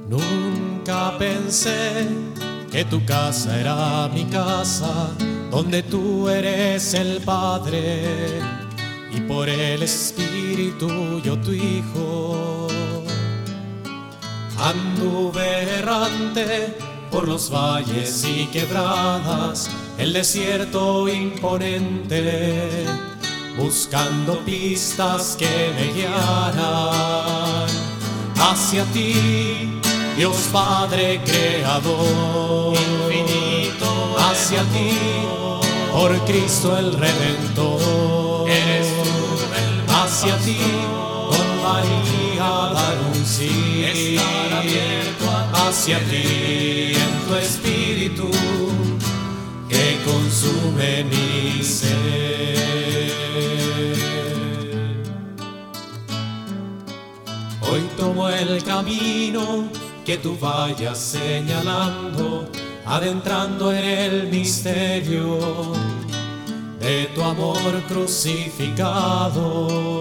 Nunca pensé que tu casa era mi casa, donde tú eres el Padre y por el Espíritu yo tu Hijo. Anduve errante por los valles y quebradas, el desierto imponente, buscando pistas que me guiaran hacia ti, Dios Padre Creador, infinito, hacia ti, por Cristo el Redentor. Eres tú el hacia ti, con María dar un sí, estar abierto hacia ti en tu Espíritu que consume mi ser. Hoy tomo el camino que tú vayas señalando, adentrando en el misterio de tu amor crucificado.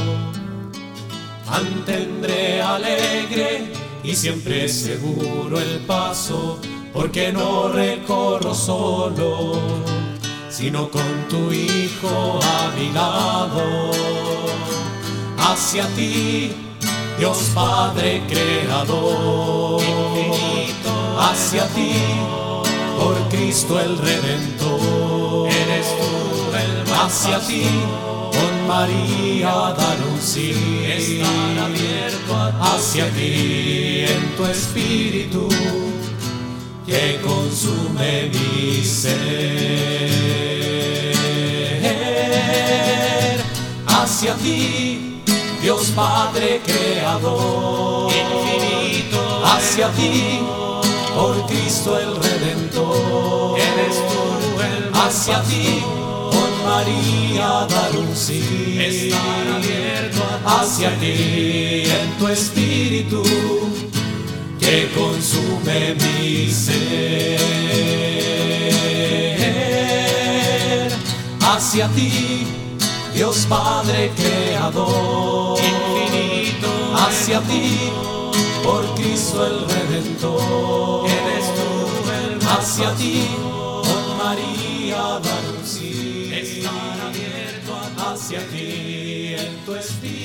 Mantendré alegre y siempre seguro el paso, porque no recorro solo, sino con tu Hijo a mi lado. Hacia ti, Dios Padre Creador, infinito, hacia ti, por Cristo el Redentor. Eres tú el buen hacia ti, con María dar un sí, estar abierto hacia ti en tu Espíritu que consume mi ser. Hacia ti, Dios Padre Creador, infinito, hacia ti, por Cristo el Redentor. Eres tú el buen hacia ti, con María dar un sí, estar abierto hacia ti en tu Espíritu que consume mi ser. Hacia ti, Dios Padre Creador, infinito, hacia ti, por Cristo el Redentor. Eres tú el buen hacia ti, con María dar un sí, estar abierto hacia ti en tu Espíritu